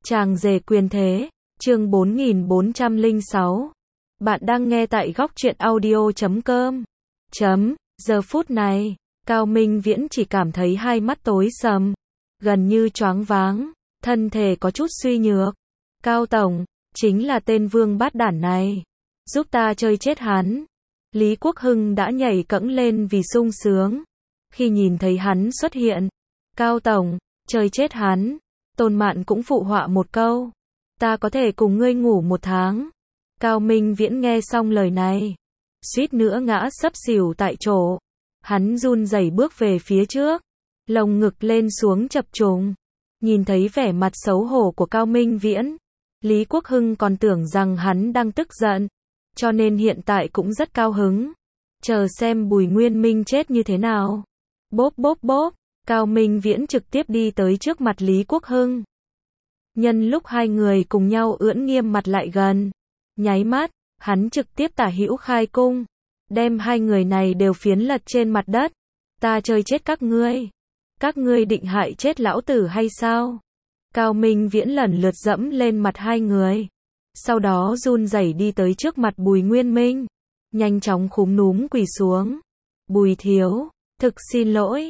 Chàng rể quyền thế, chương 4406. Bạn đang nghe tại góc truyện audio.com. Giờ phút này, Cao Minh Viễn chỉ cảm thấy hai mắt tối sầm, gần như choáng váng, thân thể có chút suy nhược. Cao Tổng, chính là tên vương bát đản này. Giúp ta chơi chết hắn. Lý Quốc Hưng đã nhảy cẫng lên vì sung sướng. Khi nhìn thấy hắn xuất hiện, Cao Tổng, chơi chết hắn. Tôn Mạn cũng phụ họa một câu. Ta có thể cùng ngươi ngủ 1 tháng. Cao Minh Viễn nghe xong lời này, suýt nữa ngã sấp xỉu tại chỗ. Hắn run rẩy bước về phía trước, lồng ngực lên xuống chập trùng. Nhìn thấy vẻ mặt xấu hổ của Cao Minh Viễn, Lý Quốc Hưng còn tưởng rằng hắn đang tức giận, cho nên hiện tại cũng rất cao hứng. Chờ xem Bùi Nguyên Minh chết như thế nào. Bốp bốp bốp, Cao Minh Viễn trực tiếp đi tới trước mặt Lý Quốc Hưng. Nhân lúc hai người cùng nhau ưỡn nghiêm mặt lại gần, nháy mắt, hắn trực tiếp tả hữu khai cung, đem hai người này đều phiến lật trên mặt đất. Ta chơi chết các ngươi. Các ngươi định hại chết lão tử hay sao? Cao Minh Viễn lần lượt dẫm lên mặt hai người, sau đó run rẩy đi tới trước mặt Bùi Nguyên Minh, nhanh chóng cúm núm quỳ xuống. Bùi thiếu, thực xin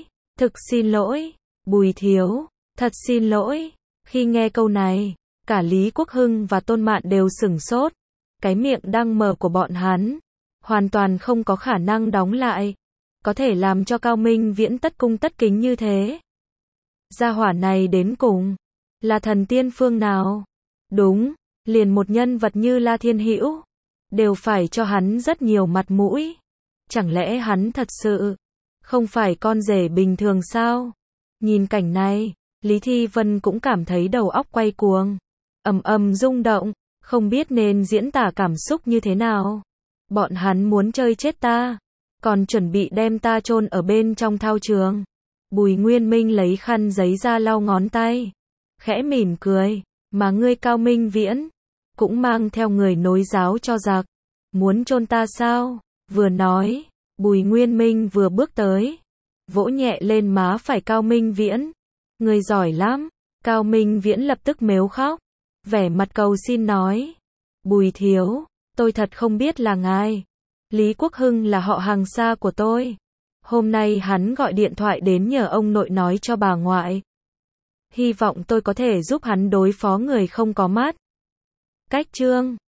lỗi, Bùi thiếu, thật xin lỗi. Khi nghe câu này, cả Lý Quốc Hưng và Tôn Mạn đều sửng sốt. Cái miệng đang mở của bọn hắn hoàn toàn không có khả năng đóng lại, có thể làm cho Cao Minh Viễn tất cung tất kính như thế. Gia hỏa này đến cùng là thần tiên phương nào? Đúng, liền một nhân vật như La Thiên Hữu đều phải cho hắn rất nhiều mặt mũi. Chẳng lẽ hắn thật sự không phải con rể bình thường sao? Nhìn cảnh này, Lý Thi Vân cũng cảm thấy đầu óc quay cuồng, ầm ầm rung động, không biết nên diễn tả cảm xúc như thế nào. Bọn hắn muốn chơi chết ta, còn chuẩn bị đem ta chôn ở bên trong thao trường. Bùi Nguyên Minh lấy khăn giấy ra lau ngón tay, khẽ mỉm cười, mà ngươi Cao Minh Viễn cũng mang theo người nối giáo cho giặc, muốn chôn ta sao? Vừa nói, Bùi Nguyên Minh vừa bước tới, vỗ nhẹ lên má phải Cao Minh Viễn. Ngươi giỏi lắm. Cao Minh Viễn lập tức mếu khóc, vẻ mặt cầu xin nói, Bùi thiếu, tôi thật không biết là ngài. Lý Quốc Hưng là họ hàng xa của tôi. Hôm nay hắn gọi điện thoại đến nhờ ông nội nói cho bà ngoại. Hy vọng tôi có thể giúp hắn đối phó người không có mắt. Cách chương